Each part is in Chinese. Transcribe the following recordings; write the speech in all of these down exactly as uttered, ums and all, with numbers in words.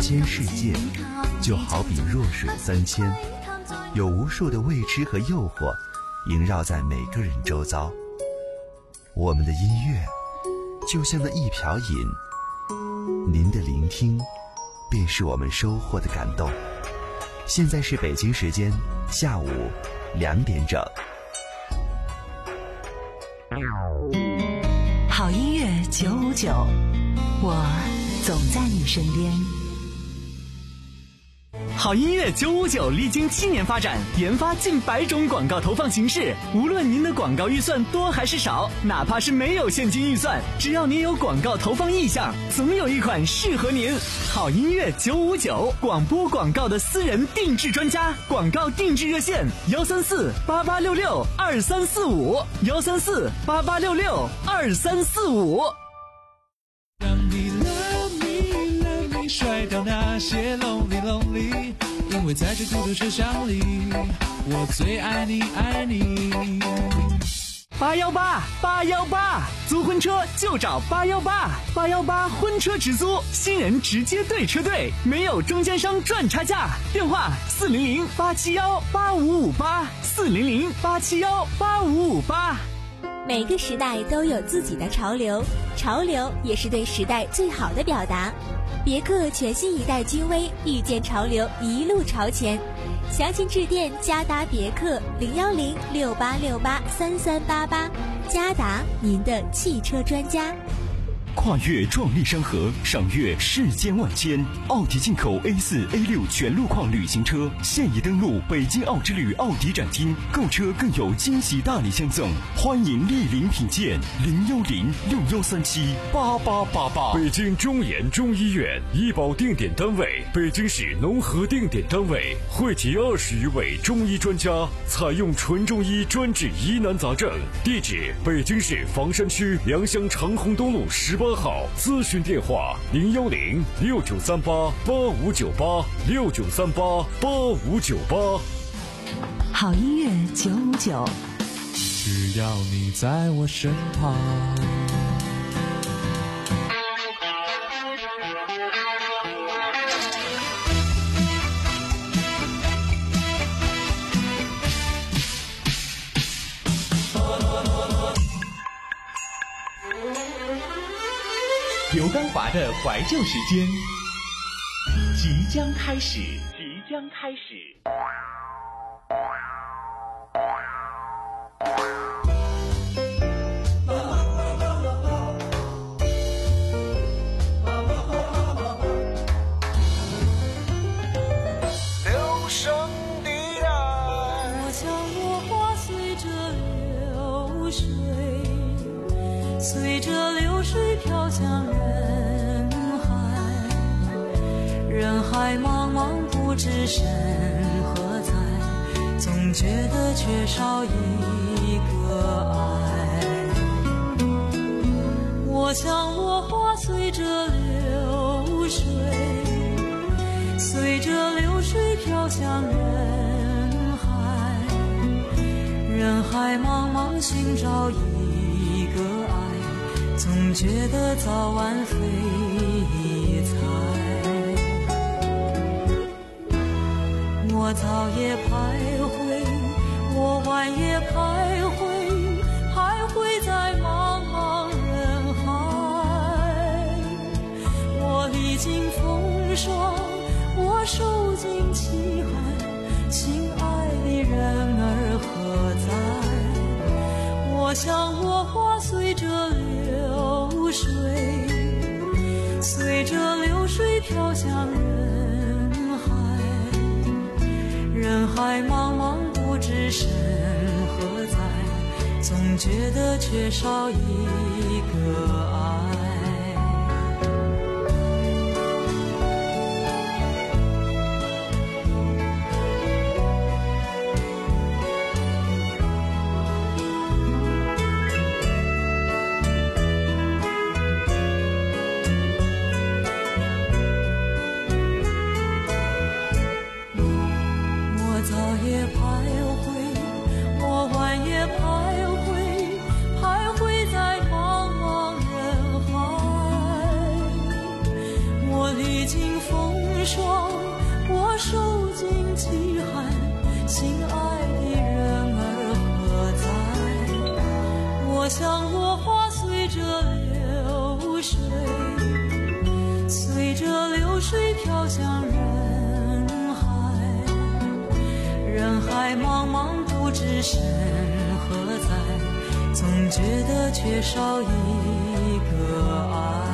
千世界就好比弱水三千，有无数的未知和诱惑萦绕在每个人周遭。我们的音乐就像那一瓢饮，您的聆听便是我们收获的感动。现在是北京时间下午两点整。 好音乐九五九，我总在你身边。 好音乐九五九历经七年发展，研发近百种广告投放形式。无论您的广告预算多还是少，哪怕是没有现金预算，只要您有广告投放意向，总有一款适合您。好音乐九五九，广播广告的私人定制专家，广告定制热线幺三四八八六六二三四五幺三四八八六六二三四五。 让你 love me love me 甩掉那些 lonely lonely， 因为在这孤独车厢里，我最爱你爱你。 八幺八八幺八，租婚车就找八幺八八幺八婚车直租，新人直接对车队，没有中间商赚差价。电话四零零八七幺八五五八四零零八七幺八五五八。 每个时代都有自己的潮流，潮流也是对时代最好的表达。别克全新一代君威，遇见潮流，一路朝前。详情致电嘉达别克零幺零六八六八三三八八，嘉达，您的汽车专家。 跨越壮丽山河，赏阅世间万千。奥迪进口 A 四 A 六 全路况旅行车现已登陆北京奥之旅奥迪展厅，购车更有惊喜大礼相赠，欢迎莅临品鉴。零幺零六幺三七八八八八。 北京中研中医院医保定点单位，北京市农合定点单位，汇集二十余位中医专家，采用纯中医专治疑难杂症。地址：北京市房山区良乡长虹东路十八号，咨询电话零幺零六九三八八五九八六九三八八五九八。 好音乐九五九， 只要你在我身旁。 刘刚华的怀旧时间即将开始，即将开始。 流声的爱， 我像落花随着流水，随着流水飘向人海，人海茫茫不知身何在，总觉得缺少一个爱。我像落花随着流水，随着流水飘向人海，人海茫茫寻找一个爱，总觉得早晚非猜。我早夜徘徊，我晚夜徘徊，徘徊在茫茫人海。我历经风霜，我受尽凄寒，心爱的人儿何在？我像落花随着流水，随着流水飘向人海，人海茫茫不知身何在，总觉得缺少一个爱。徘徊，徘徊在茫茫人海。 受尽饥寒，心爱的人儿何在？我像落花随着流水，随着流水飘向人海，人海茫茫不知身何在，总觉得缺少一个爱。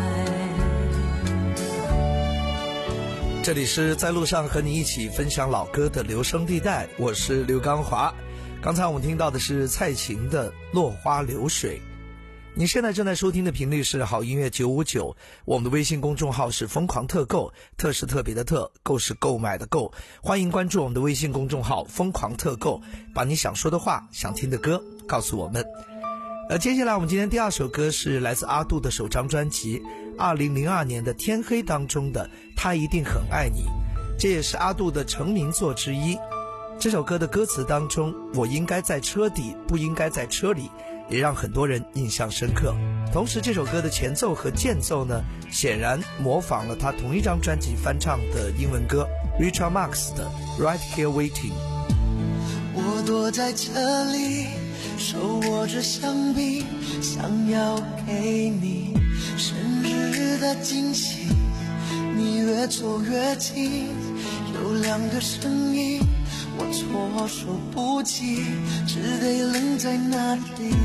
这里是在路上和你一起分享老歌的留声地带，我是刘刚华。刚才我们听到的是蔡琴的《落花流水》。你现在正在收听的频率是好音乐九五九，我们的微信公众号是疯狂特购，特是特别的特，购是购买的购。欢迎关注我们的微信公众号疯狂特购，把你想说的话、想听的歌告诉我们。而接下来我们今天第二首歌是来自阿杜的首张专辑二零零二年的《天黑》当中的他一定很爱你，这也是阿杜的成名作之一。这首歌的歌词当中，我应该在车底，不应该在车里，也让很多人印象深刻。同时这首歌的前奏和间奏呢，显然模仿了他同一张专辑翻唱的英文歌 Richard Marx 的 Right Here Waiting。 我躲在这里，手握着香槟，想要给你生日的惊喜。你越走越近，有两个声音，我措手不及，只得愣在那里。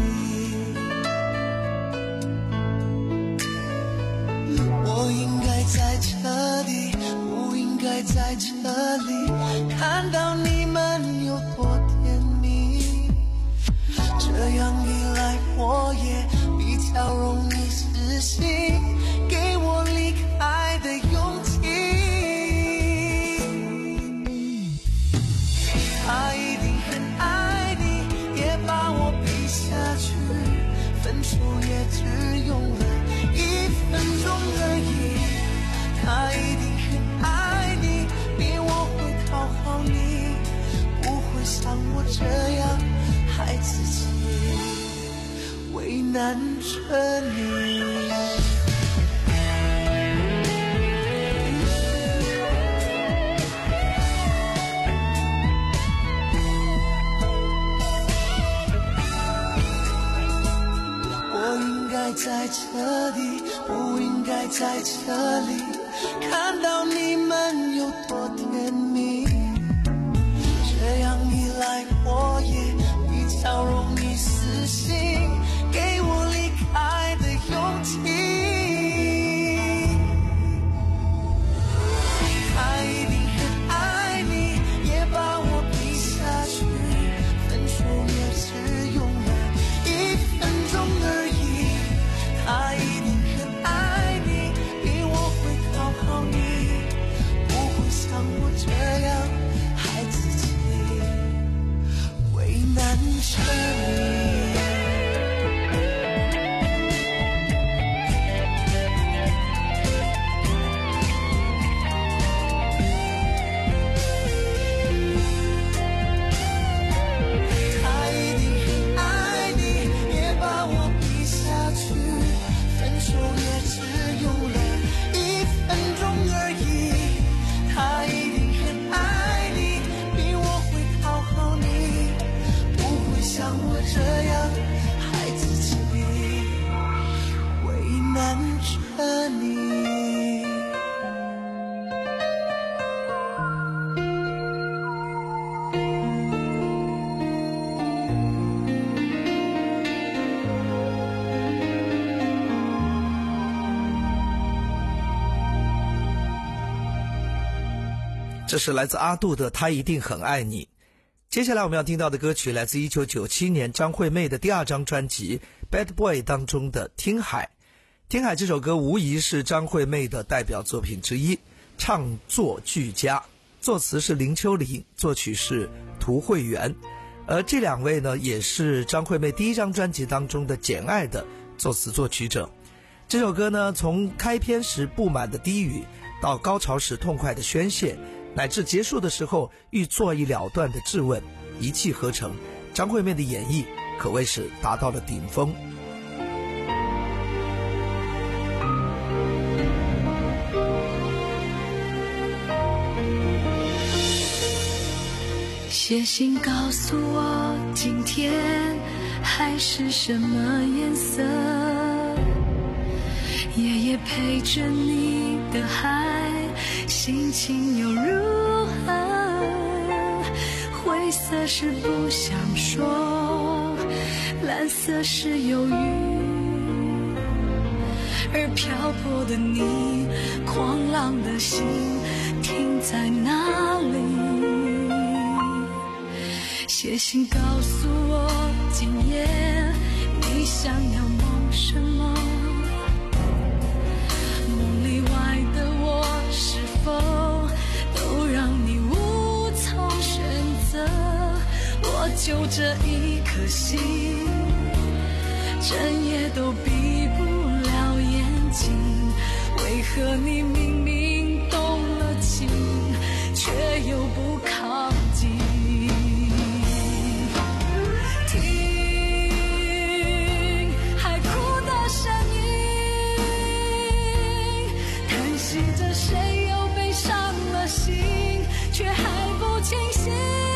我应该在这里，不应该在这里，看到你们有多甜蜜。这样一来，我也比较容易死心，给我离开的勇气。他一定很爱你，也把我比下去，分手也只用了一分钟而已。他一定很爱你，比我会讨好你，不会像我这样害自己，为难着你。在这里，不应该在这里，看到你们有多甜蜜。这样一来，我也比较容易死心，给我离开的勇气。他一定很爱你，也把我比下去，分手也只用了一分钟而已。他一定很爱你，比我会讨好你，不会像我这样害自己，为难着你。 这是来自阿杜的他一定很爱你。接下来我们要听到的歌曲来自一九九七年张惠妹的第二张专辑 Bad Boy 当中的听海。听海这首歌无疑是张惠妹的代表作品之一，唱作俱佳，作词是林秋离，作曲是涂惠源。而这两位呢，也是张惠妹第一张专辑当中的简爱的作词作曲者。这首歌呢，从开篇时不满的低语，到高潮时痛快的宣泄，乃至结束的时候欲做一了断的质问，一气呵成，张惠妹的演绎可谓是达到了顶峰。 写信告诉我今天海是什么颜色，夜夜陪着你的海心情又如何，灰色是不想说，蓝色是忧郁，而漂泊的你，狂浪的心停在哪里？写信告诉我今夜你想要梦什么，梦里外的我是否都让你无从选择？我就这一颗心，整夜都闭不了眼睛，为何你明明动了情，却又不靠近？听海哭的声音，叹息着谁又被伤了心，却还不清醒。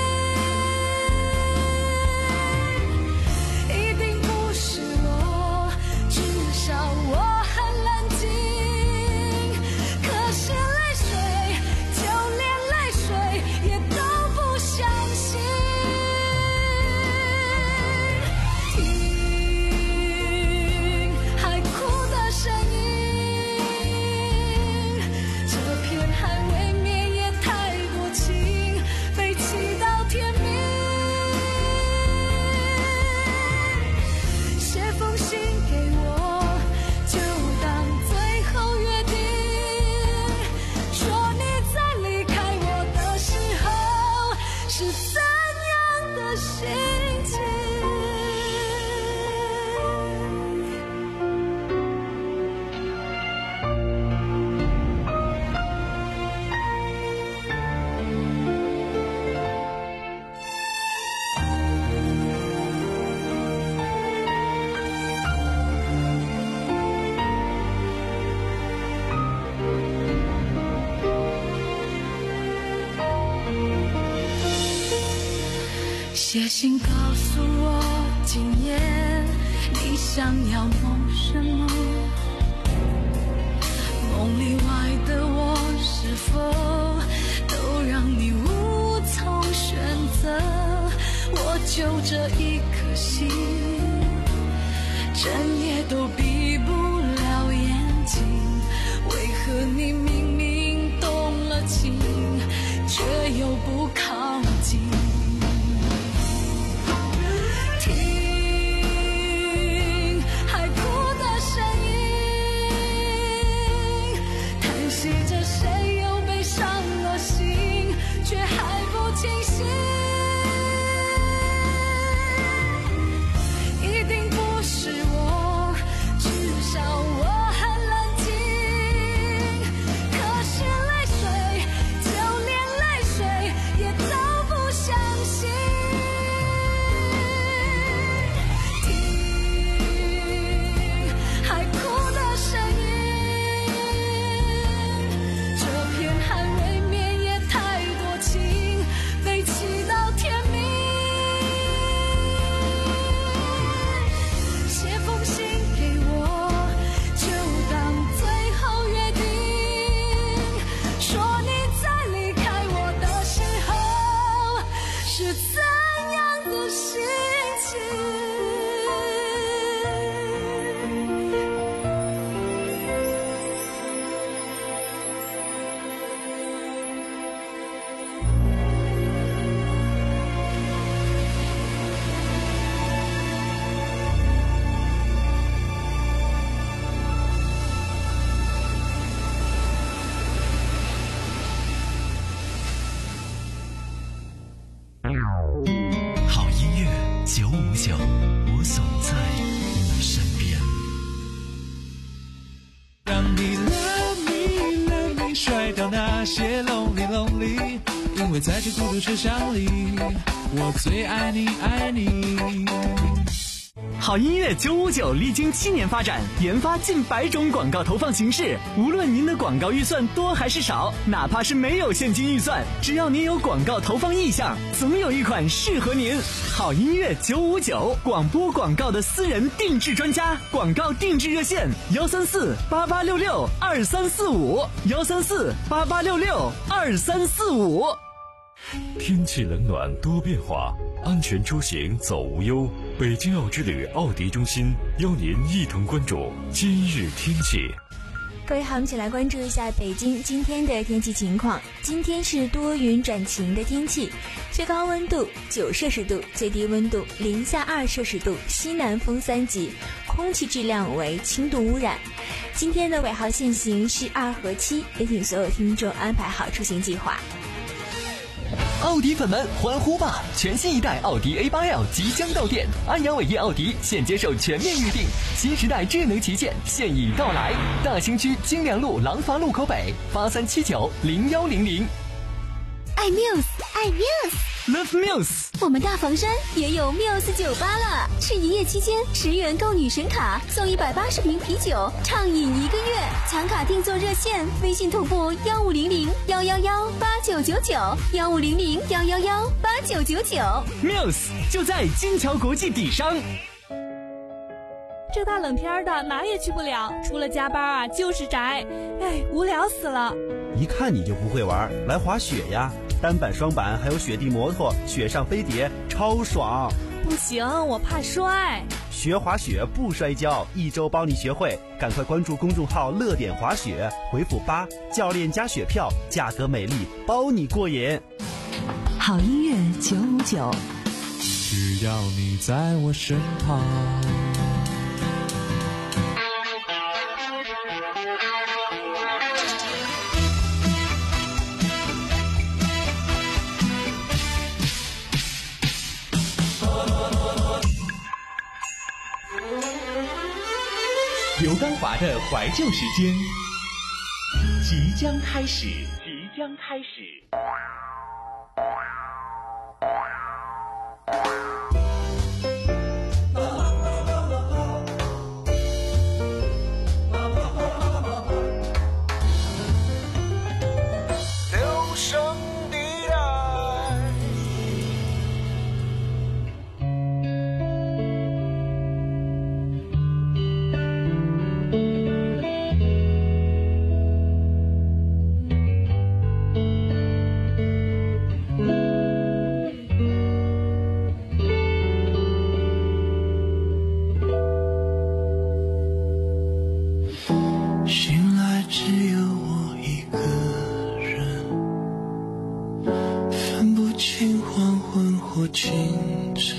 写信告诉我今夜你想要梦什么，梦里外的我是否都让你无从选择？我就这一颗心，整夜都闭不了眼睛，为何你明明动了情，却又不靠近？ 好音乐九五九，我总在你身边。 让你 love me love me 甩掉那些 lonely lonely， 因为在这孤独车厢里，我最爱你爱你。 好音乐九五九历经七年发展，研发近百种广告投放形式。无论您的广告预算多还是少，哪怕是没有现金预算，只要您有广告投放意向，总有一款适合您。好音乐九五九，广播广告的私人定制专家，广告定制热线：幺三四八八六六二三四五，幺三四八八六六二三四五。 天气冷暖多变化，安全出行走无忧。北京奥之旅奥迪中心邀您一同关注今日天气。 各位好，我们一起来关注一下北京今天的天气情况。今天是多云转晴的天气，最高温度九摄氏度，最低温度零下二摄氏度，西南风三级，空气质量为轻度污染。今天的尾号限行是二和七，也请所有听众安排好出行计划。 奥迪粉们欢呼吧！全新一代奥迪 A 八 L 即将到店，安阳伟业奥迪现接受全面预定，新时代智能旗舰现已到来。大兴区金良路廊坊路口北，八三七九零幺零零。 爱 Muse， 爱 Muse，Love Muse。 我们大房山也有 Muse 酒吧了，是一夜期间十元购女神卡，送一百八十瓶啤酒，畅饮一个月。抢卡订座热线：微信同步幺五零零幺幺幺八九九九，幺五零零幺幺幺八九九九。 Muse 就在金桥国际底商。 这大冷天的哪也去不了，除了加班啊就是宅，哎，无聊死了。 一看你就不会玩，来滑雪呀！单板、双板还有雪地摩托，雪上飞碟，超爽！ 不行，我怕摔。 学滑雪不摔跤，一周帮你学会，赶快关注公众号“乐点滑雪”，回复八，教练加雪票，价格美丽，包你过瘾。 好音乐九五九， 只要你在我身旁。 刘刚华的怀旧时间即将开始，即将开始。 留声地带。 醒来只有我一个人，分不清黄昏或清晨，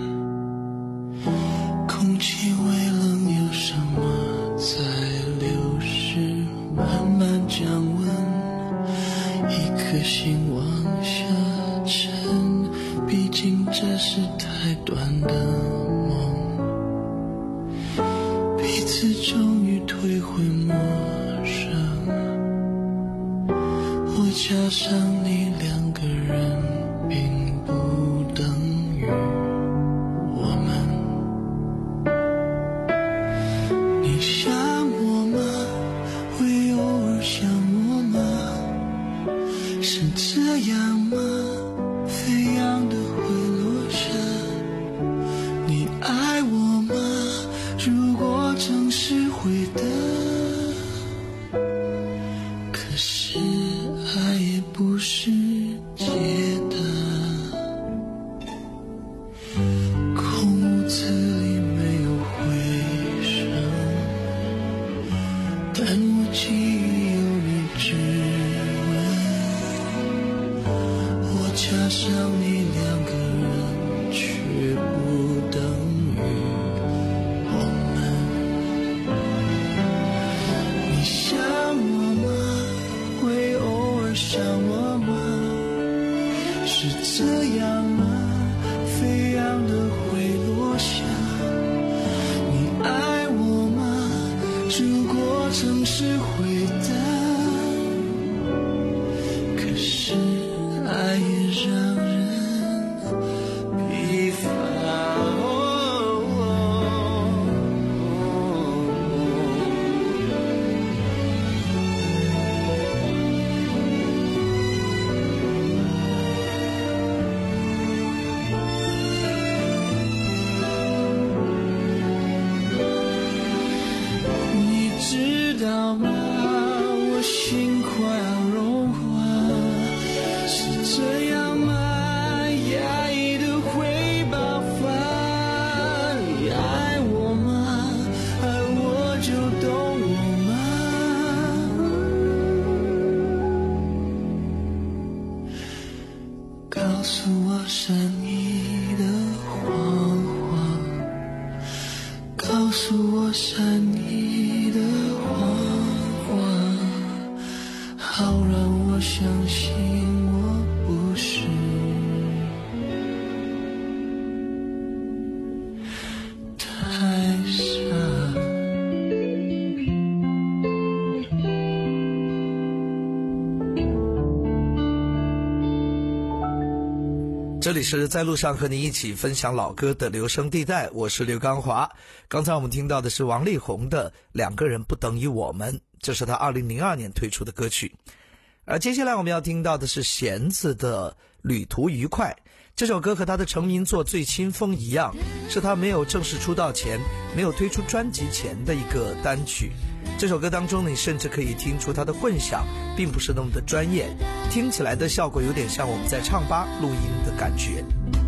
空气微冷，有什么在流逝，慢慢降温，一颗心往下沉，毕竟这是太短的梦，彼此终于退回陌生，我加上你两个人并不等于我们。你想我吗？会偶尔想我吗？是这样吗？飞扬的会落下。你爱我吗？如果正是会的，可是爱也不是解的。空屋子里没有回声，但我记忆有你指纹。我加上你两个人，却不等于我们。你想我吗？会偶尔想我吗？是这样吗？飞扬的会落下。你爱我吗？如果正是会的，可是爱也让人疲乏。哦哦道吗？我心快要融化，是这样吗？压抑的会爆发，爱我吗？爱我就懂我吗？告诉我善意的谎话，告诉我善意的谎话，好让我相信我不是太傻。 这里是在路上和你一起分享老歌的留声地带，我是刘刚华。刚才我们听到的是王力宏的《两个人不等于我们》，这是他二零零二年推出的歌曲。而接下来我们要听到的是弦子的《旅途愉快》。这首歌和他的成名作《醉清风》一样，是他没有正式出道前，没有推出专辑前的一个单曲。这首歌当中，你甚至可以听出他的混响并不是那么的专业，听起来的效果有点像我们在唱吧录音的感觉。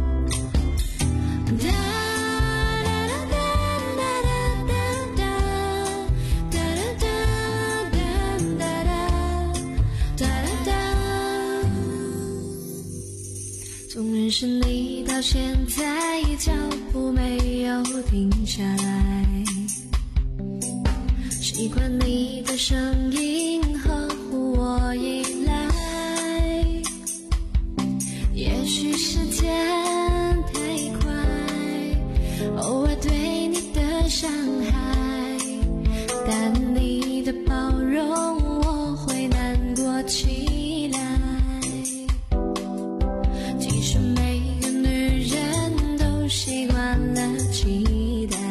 从认识你到现在，脚步没有停下来，习惯你的声音，呵护我依赖。也许时间太快，偶尔对你的伤害，但你的包容我会难过起来。其实每个女人都习惯了期待，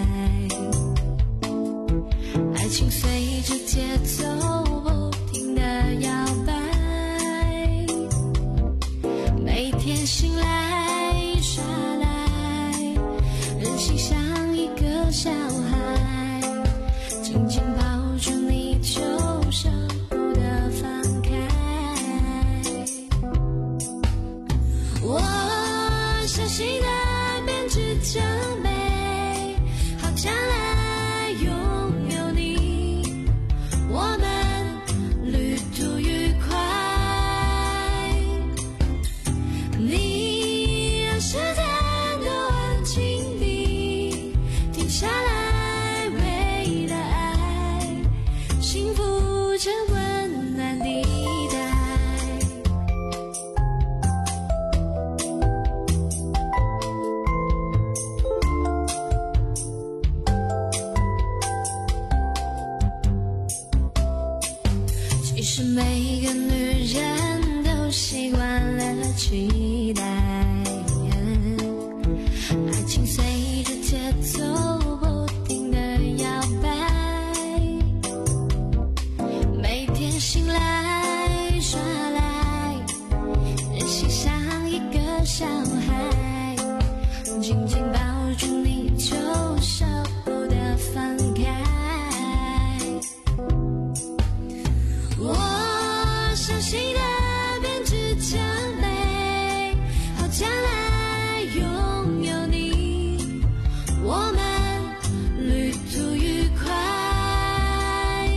爱情随着节奏不停地摇摆，每天醒来耍赖，任性像一个小孩，紧紧抱住你就舍不得放开。我小心地编织着美好将来，拥有你，我们旅途愉快。你让时间的安静地停下来，为了爱，幸福这温暖地带。其实每个女人都习惯了期待，爱情随着节奏不停地摇摆，每天醒来耍赖，任性像一个小孩，紧紧抱住你就舍不得放开。我小心地编织着美好将来，拥有你，我们旅途愉快。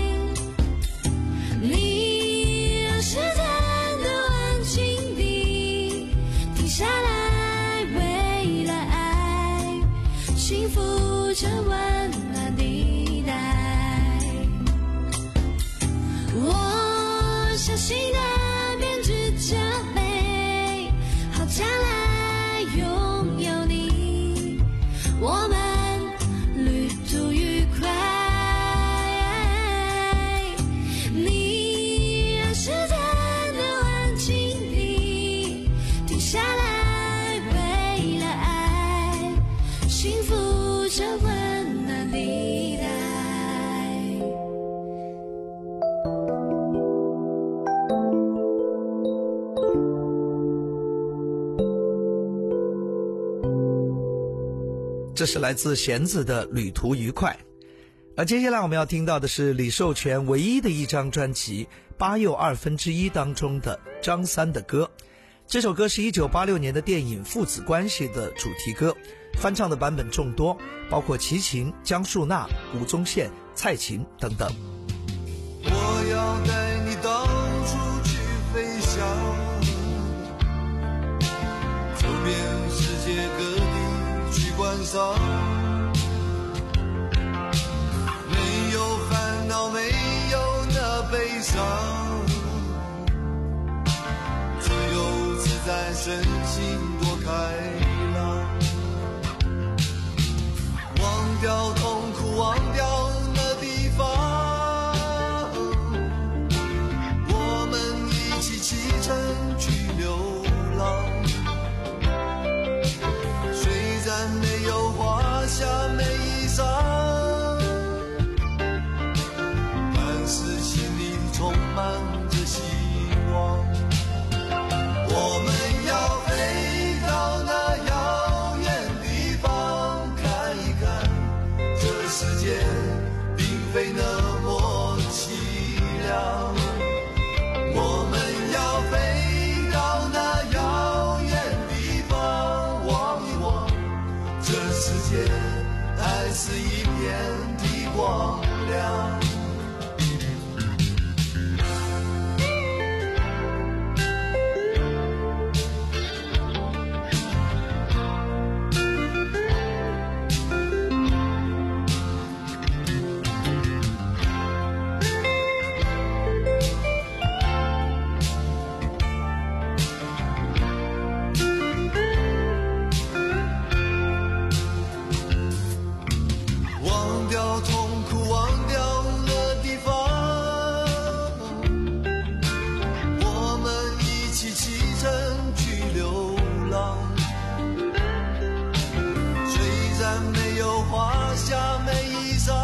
你让时间的安静地停下来，为了爱，幸福这温暖地带。我小心地编织着美好将来，拥有你，我们旅途愉快。你让时间的安静地停下来，为了爱，幸福这温暖地带。 这是来自弦子的《旅途愉快》。 而接下来我们要听到的是李寿全唯一的一张专辑《八又二分之一》当中的张三的歌。这首歌是一九八六年的电影《父子关系》的主题歌，翻唱的版本众多，包括齐秦、江树娜、吴宗宪、蔡琴等等。 我要带你到处去飞翔，走遍世界各地去观赏，没有烦恼，没有那悲伤，自由自在，身心多开朗，忘掉痛苦，忘掉那地方，我们一起启程去流浪，虽然没有华厦美衣裳，但是心里充满着希望。我们要飞到那遥远地方，看一看这世界并非那么凄凉。我们要飞到那遥远地方，望一望这世界还是一片的光亮。忘掉痛苦，忘掉那地方，我们一起启程去流浪。虽然没有华厦美衣裳，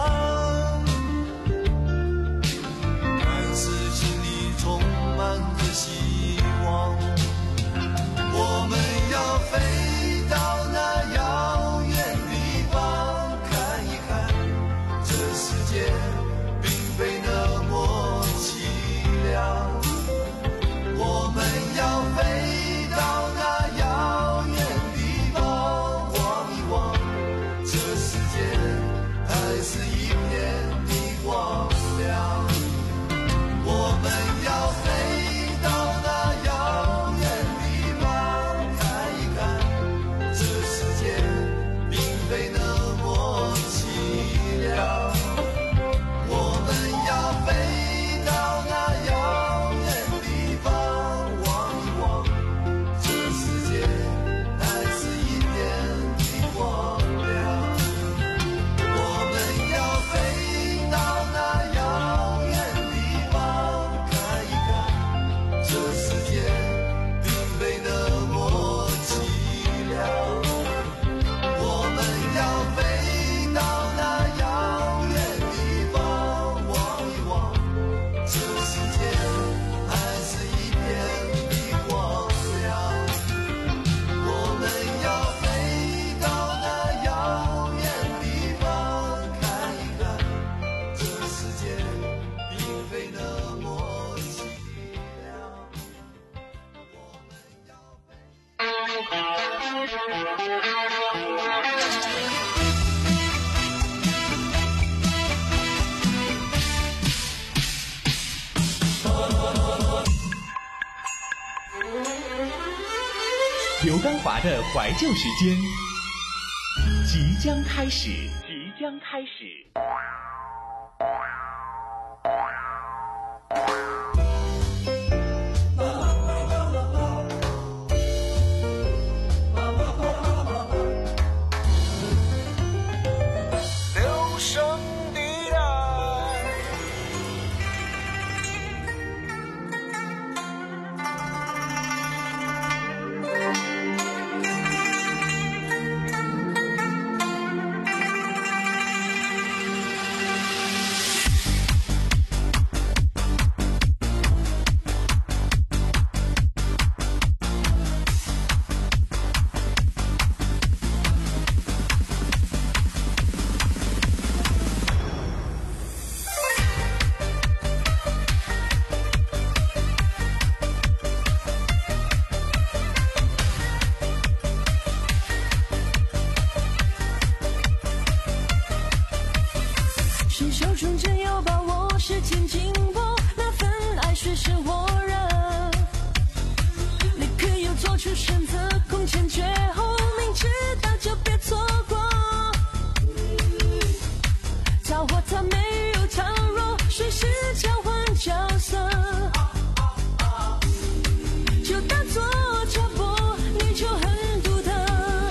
但是心里充满着希望。我们要飞到那遥远地方，看一看这世界并非那么凄凉。我们要飞到那遥远地方，望一望这世界还是一片的光亮。我们要飞到那遥远地方，看一看这世界并非那么凄凉。我们要飞到那遥远地方，望一望这世界还是一片的光亮。我们要飞到那遥远地方，看一看这世界并非那么凄凉。我们要飞到那遥远地方，望一望这世界还是一片的光亮。我们要飞到那遥远地方，看一看这世界并非那么凄凉。我们要刘刚华的怀旧时间即将开始，即将开始。 留声地带， 是火热，你可以做出选择，空前绝后，明知道就别错过。桃花它没有强弱，随时交换角色，就当作插播，你就很独特。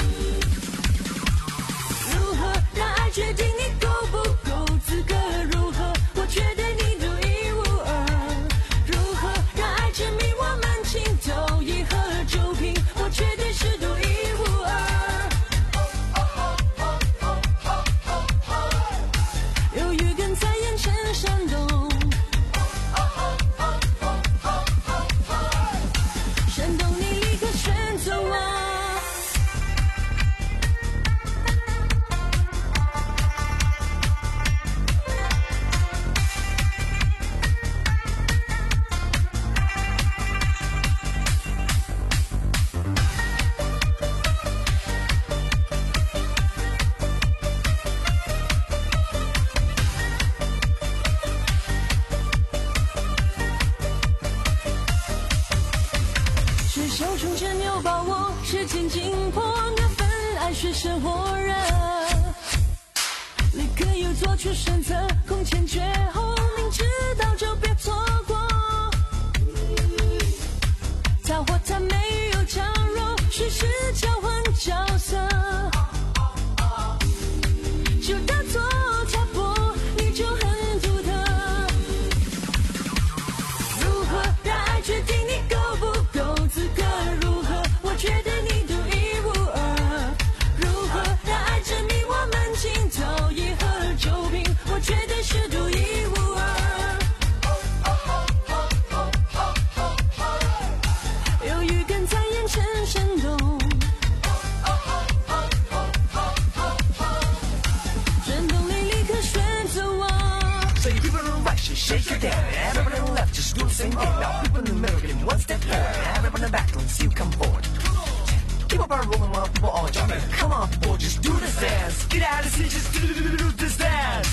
如何让爱决定你够不够资格？如何我觉得你独一无二？如何让爱证明我们情投意合？就凭我绝对是独一无二。有预感在眼前闪动，闪动你立刻选择我。是手中牵牛把握，时间紧迫，那份爱水深火热，立刻又做出选择，空前绝后，明知道就别错过。桃花它没有强弱，随时交换角色，就当作插播，你就很独特。如何让爱决定你够不够资格？如何我觉得你独一无二？如何让爱证明我们情投意合？就凭我绝对是独一无二。有预感在眼前闪动，转动你立刻选择我。 So you keep it on right, shake it down. Everybody on the left, just do the same thing. Now people in the middle, getting one step forward. Everybody in the back, let's see you come forward. Keep up our rolling while people all jumping. Come on, people, just do this dance. Get out of here, just do, do, do, do this dance.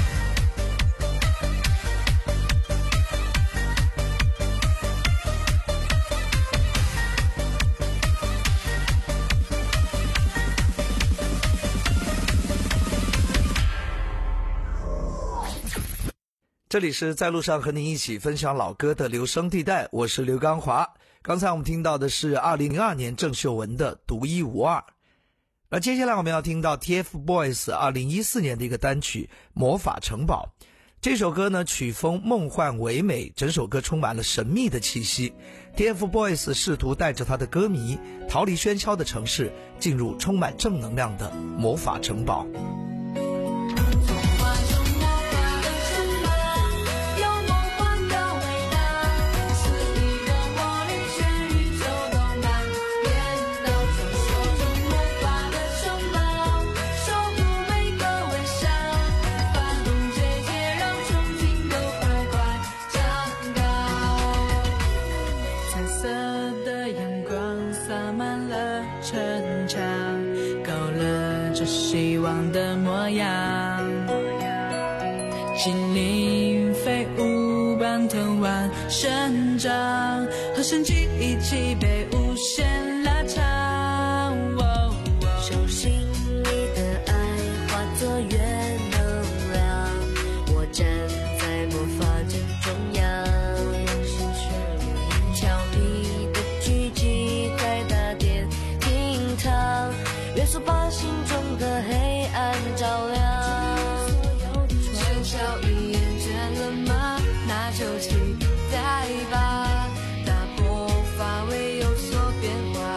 这里是在路上和您一起分享老歌的留声地带，我是刘刚华。刚才我们听到的是二零零二年郑秀文的独一无二。而接下来我们要听到 T F Boys 二零一四年的一个单曲魔法城堡。这首歌呢曲风梦幻唯美，整首歌充满了神秘的气息。 T F Boys 试图带着他的歌迷逃离喧嚣的城市，进入充满正能量的魔法城堡。 希望的模样，心灵飞舞般腾往生长，和生机一起被无限拉长。 手心里的爱化作月能量，我站在魔法阵中央，调皮的狙击在大殿厅堂，约束把心中的黑暗照亮。 喧嚣已厌倦了吗？那就期待吧，打破乏味有所变化。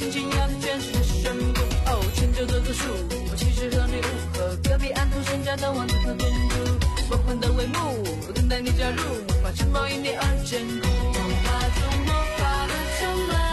心情要它全是宣布。哦，成就做做数，我其实和你无和隔壁安徒生家的王子和公主，梦幻的帷幕，等待你加入，魔法城堡因你而坚固。魔法中魔法的城堡。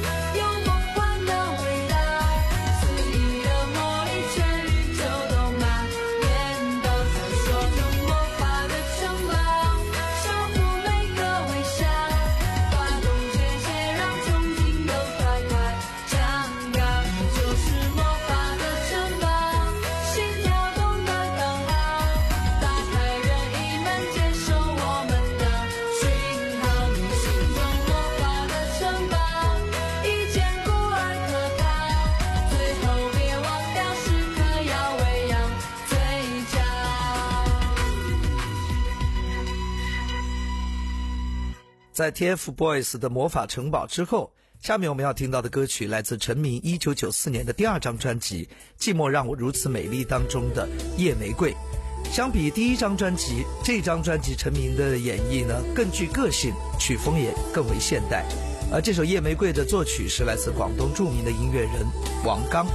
在 T F Boys 的魔法城堡之后，下面我们要听到的歌曲来自陈明一九九四年的第二张专辑《寂寞让我如此美丽》当中的夜玫瑰。相比第一张专辑，这张专辑陈明的演绎呢更具个性，曲风也更为现代。而这首夜玫瑰的作曲是来自广东著名的音乐人王刚。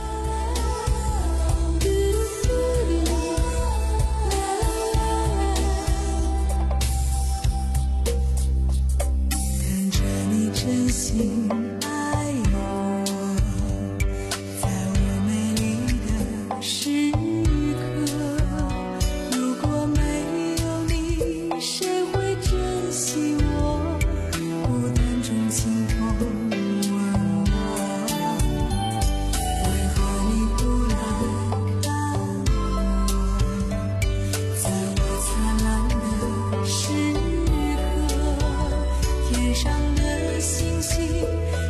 真心爱我，在我美丽的时刻，如果没有你，谁会珍惜我？孤单中清风吻我，为何你不来看我？在我灿烂的时刻，天上的星星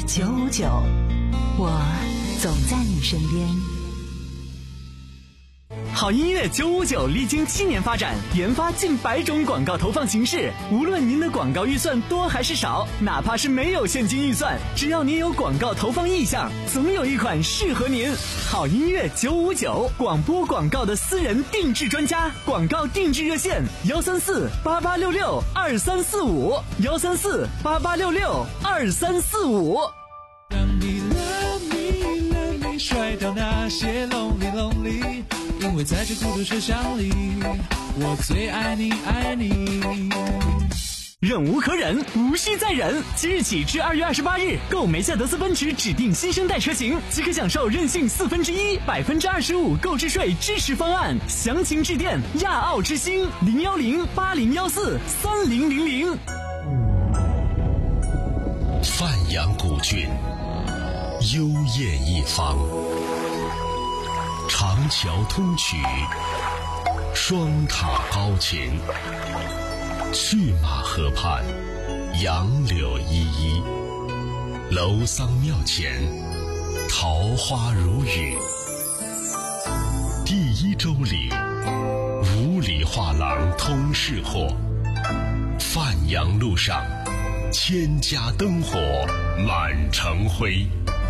九五九，我总在你身边。 好音乐九五九历经七年发展，研发近百种广告投放形式。无论您的广告预算多还是少，哪怕是没有现金预算，只要您有广告投放意向，总有一款适合您。好音乐九五九，广播广告的私人定制专家，广告定制热线：幺三四八八六六二三四五，幺三四八八六六二三四五。 让你 love me love me 甩掉那些 lonely lonely。因为在这孤独车厢里，我最爱你爱你。 忍无可忍，无需再忍。即日起至二月二十八日，购梅赛德斯奔驰指定新生代车型，即可享受任性四分之一、百分之二十五购置税支持方案。详情致电亚奥之星零幺零八零幺四三零零零。 范阳古郡，幽艳一方。长桥通衢，双塔高擎，去马河畔，杨柳依依，楼桑庙前，桃花如雨。第一周里，五里画廊通市货，范阳路上，千家灯火满城辉。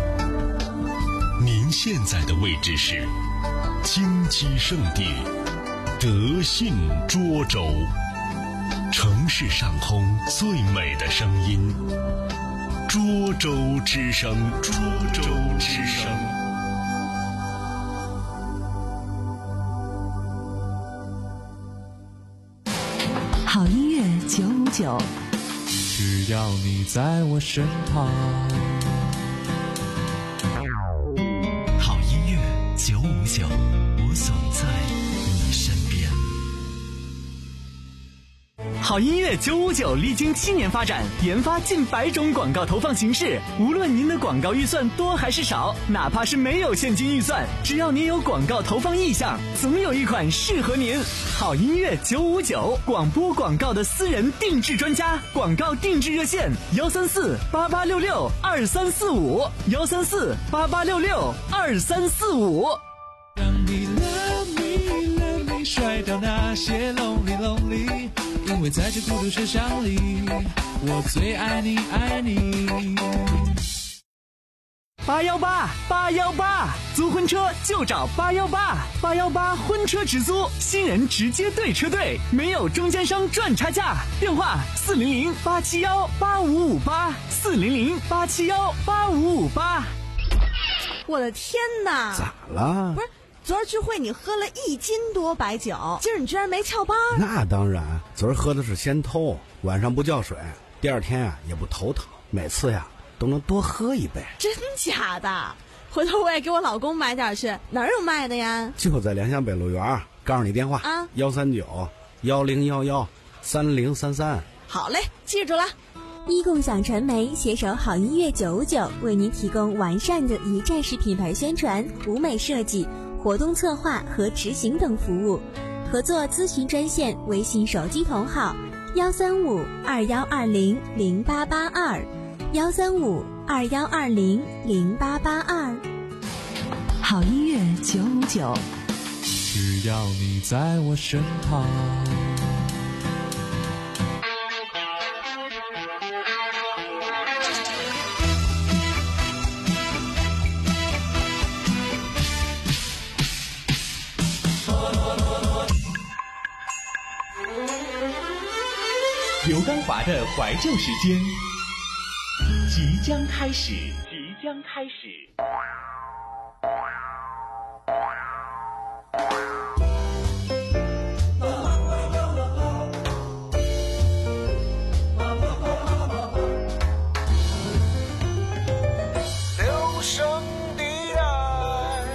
您现在的位置是金鸡圣地德信涿州，城市上空最美的声音，涿州之声，涿州之声。 好音乐九五九， 只要你在我身旁。 好音乐九五九，我总在你身边。 好音乐九五九历经七年发展，研发近百种广告投放形式。无论您的广告预算多还是少，哪怕是没有现金预算，只要您有广告投放意向，总有一款适合您。好音乐九五九，广播广告的私人定制专家，广告定制热线：幺三四八八六六二三四五，幺三四八八六六二三四五。 让你 love me love me 甩掉那些 lonely lonely。因为在这孤独车厢里，我最爱你爱你。 八幺八八幺八，租婚车就找八幺八，八幺八婚车直租，新人直接对车队，没有中间商赚差价。电话四零零八七幺八五五八，四零零八七幺八五五八。 我的天哪！ 咋了？ 不是。昨儿聚会你喝了一斤多白酒，今儿你居然没翘班？ 那当然，昨儿喝的是先偷，晚上不叫水，第二天啊也不头疼，每次呀都能多喝一杯。 真假的？回头我也给我老公买点去，哪儿有卖的呀？ 就在联想北路园，告诉你电话啊，幺三九幺零幺幺三零三三。 好嘞，记住了。 一共享传媒携手好音乐九五九，为您提供完善的一站式品牌宣传、舞美设计、活动策划和执行等服务。合作咨询专线：微信手机同号幺三五二幺二零零八八二，幺三五二幺二零零八八二。 好音乐九五九， 只要你在我身旁。 刘刚华的怀旧时间即将开始，即将开始。 留声地带。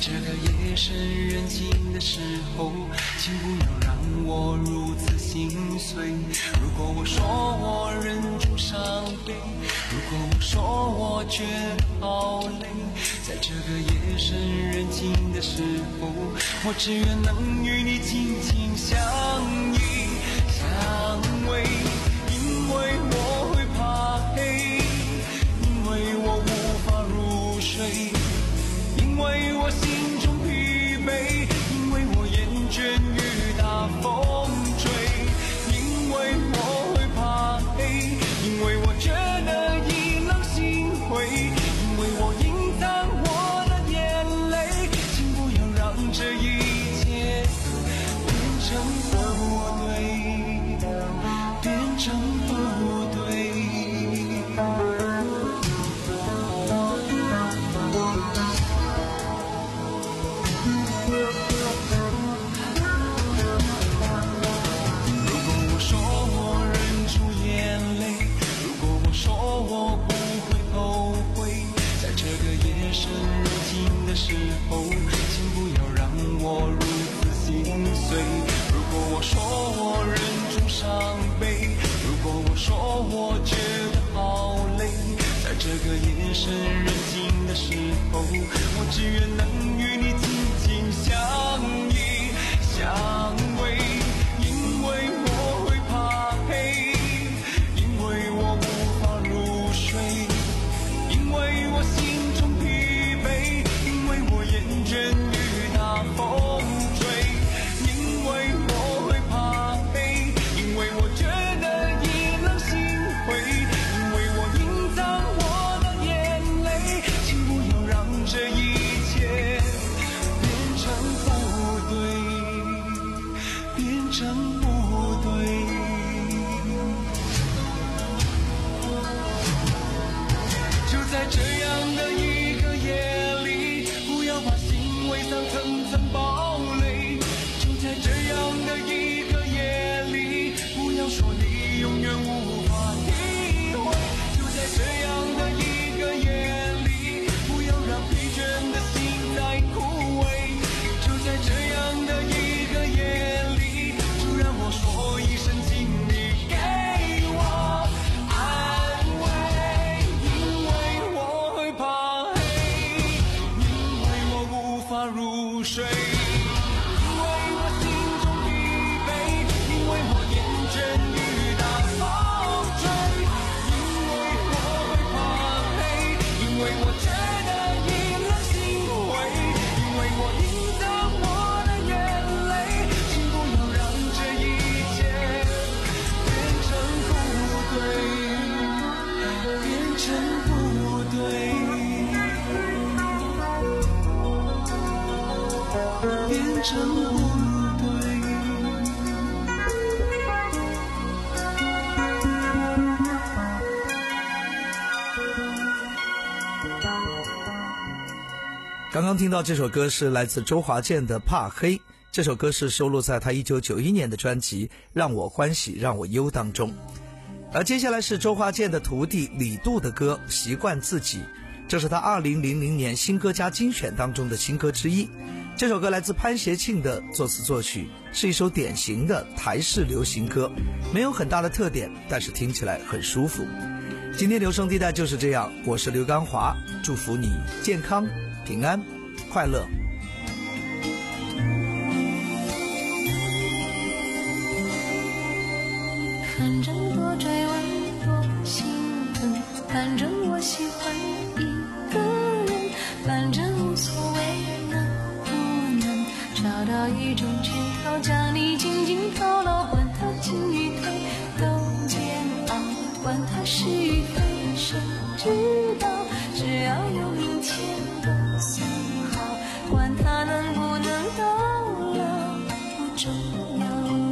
这个夜深人静的时候，请不要让我如此心碎。如果我说我忍住伤悲，如果我说我觉得好累，在这个夜深人静的时候，我只愿能与你紧紧相依相偎。因为我会怕黑，因为我无法入睡，因为我心中疲惫，因为我厌倦于大风吹。因为我会怕黑，因为我觉得已能心灰，因为我隐藏我的眼泪。请不要让这一切变成不对，变成不对。深入静的时候，请不要让我如此心碎。如果我说我忍住伤悲，如果我说我觉得好累，在这个夜深人静的时候，我只愿能与你紧紧相依相偎。因为我会怕黑，因为我无法入睡，因为我心中厌倦于大风吹。因为我会怕黑，因为我觉得已能心灰，因为我隐藏我的眼泪。请不要让这一切变成不对，变成不对。就在这样的一个夜里，不要把心围上层层堡垒。就在这样的一个夜里，不要说你永远无法体会。就在这样的一个夜里，不要让疲倦的心再枯萎。就在这样的一个夜里，就让我说一声，请你给我安慰。因为我会怕黑，因为我无法入睡，因为我心中疲惫，因为我厌倦于大风吹。因为我会怕黑，因为我觉得已能心灰，因为我隐藏我的眼泪。请不要让这一切变成不对，变成不对，变成不对。 刚刚听到这首歌是来自周华健的《怕黑》，这首歌是收录在他一九九一年的专辑《让我欢喜让我忧》当中。而接下来是周华健的徒弟李杜的歌《习惯自己》，这是他二零零零年新歌加精选当中的新歌之一。这首歌来自潘协庆的作词作曲，是一首典型的台式流行歌，没有很大的特点，但是听起来很舒服。今天留声地带就是这样，我是刘刚华，祝福你健康平安快乐。 反正多追问多心疼，反正我喜欢一个人，反正无所谓能不能找到一种圈套，将你紧紧牢牢，管它进与退都煎熬，管它是与非谁知道，只要有明天都算好，管它能不能到老不重要。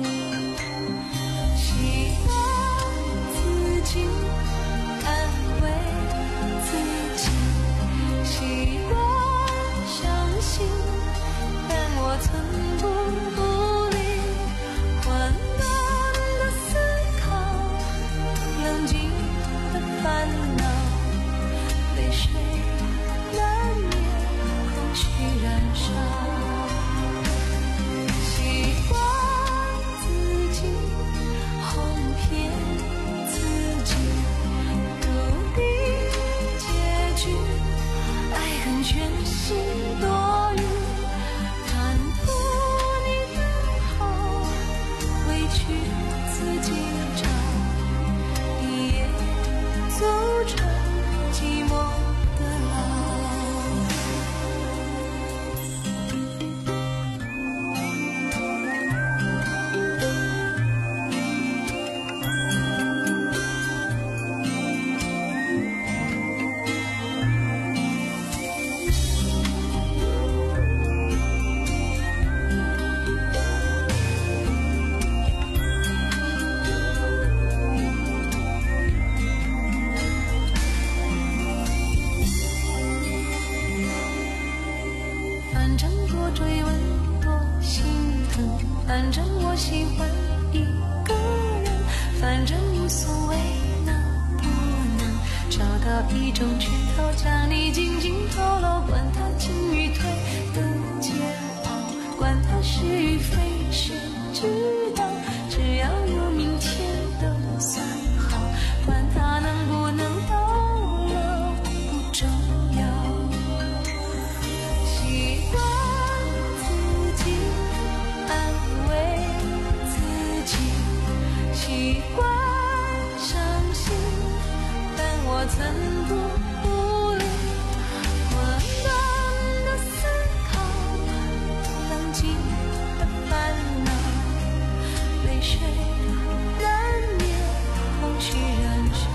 安慰自己，习惯相信，但我寸步不离，缓慢的思考，冷静的烦恼，泪水反正我喜欢一个人，反正无所谓能不能找到一种渠道将你紧紧透露，管它进与退的煎熬，管它是与非谁知道，只要有明天都算好，管它能不能到老不重要，习惯自己安慰自己，习惯伤心，但我曾不无力，混乱的思考，冷静的烦恼，泪水难免空虚燃烧，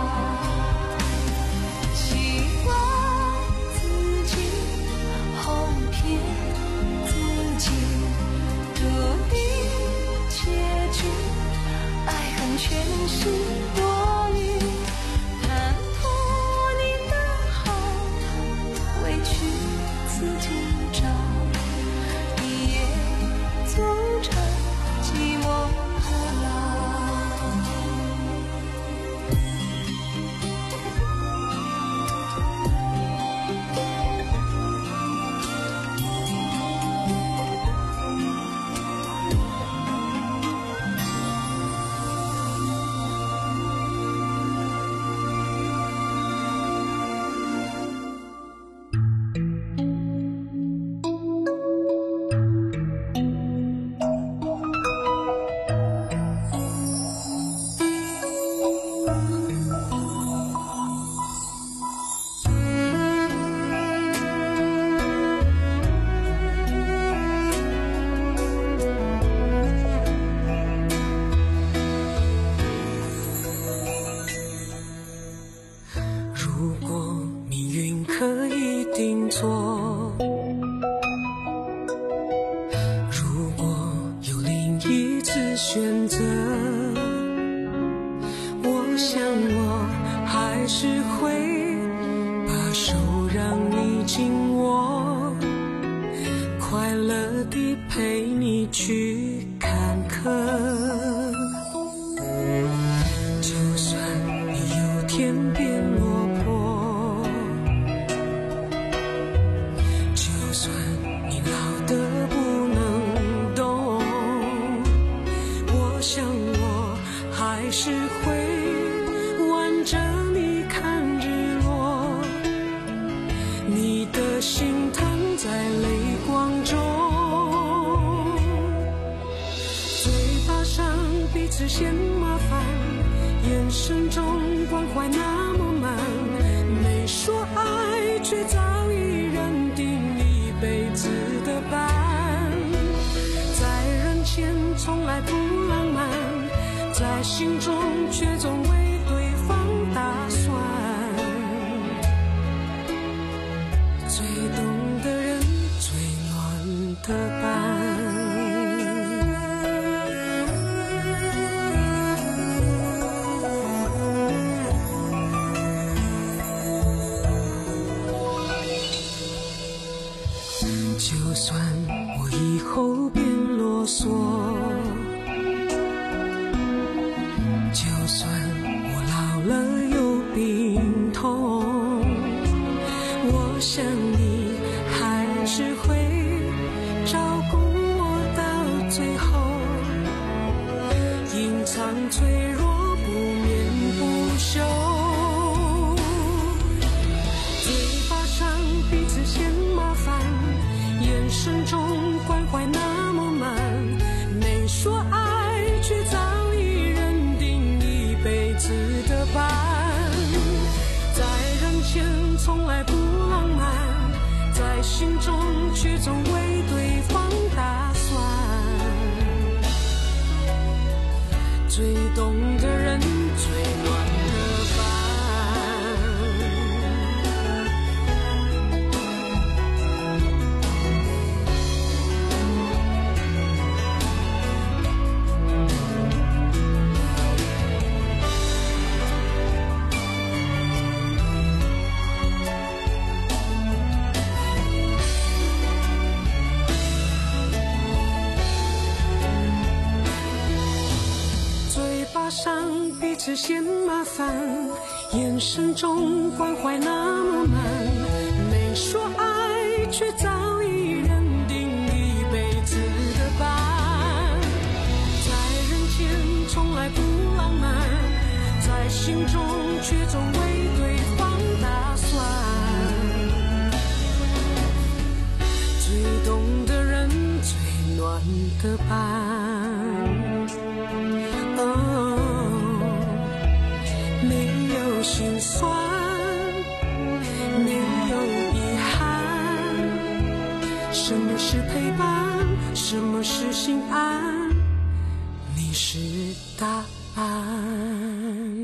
习惯自己哄骗自己，注定结局爱恨全是多余，贪图你的好，委屈自己找，一夜组成寂寞和老。 如果命运可以定做，如果有另一次选择，我想我还是会把手让你紧握，快乐地陪你去坎坷，就算你有天变落魄，就算你老得不能动，我想我还是会挽着你看日落，你的心疼在泪光中，嘴巴上彼此嫌麻烦，眼神中关怀那么慢，没说爱却早已认定一辈子的伴，在人前从来不浪漫，在心中却总为对方打算，最懂的人最暖的伴。就算我以后变啰嗦，就算我老了有病痛，我想你还是会照顾我到最后，隐藏脆弱不眠不休，嘴巴上彼此嫌麻烦，眼神中关怀那么慢，没说爱却早已认定一辈子的伴，在人前从来不浪漫，在心中却总为对方打算，最懂的人最暖的伴。 实嫌麻烦，眼神中关怀那么满，没说爱，却早已认定一辈子的伴。在人前从来不浪漫，在心中却总为对方打算。最懂的人，最暖的伴。心酸，没有遗憾。什么是陪伴？什么是心安？你是答案。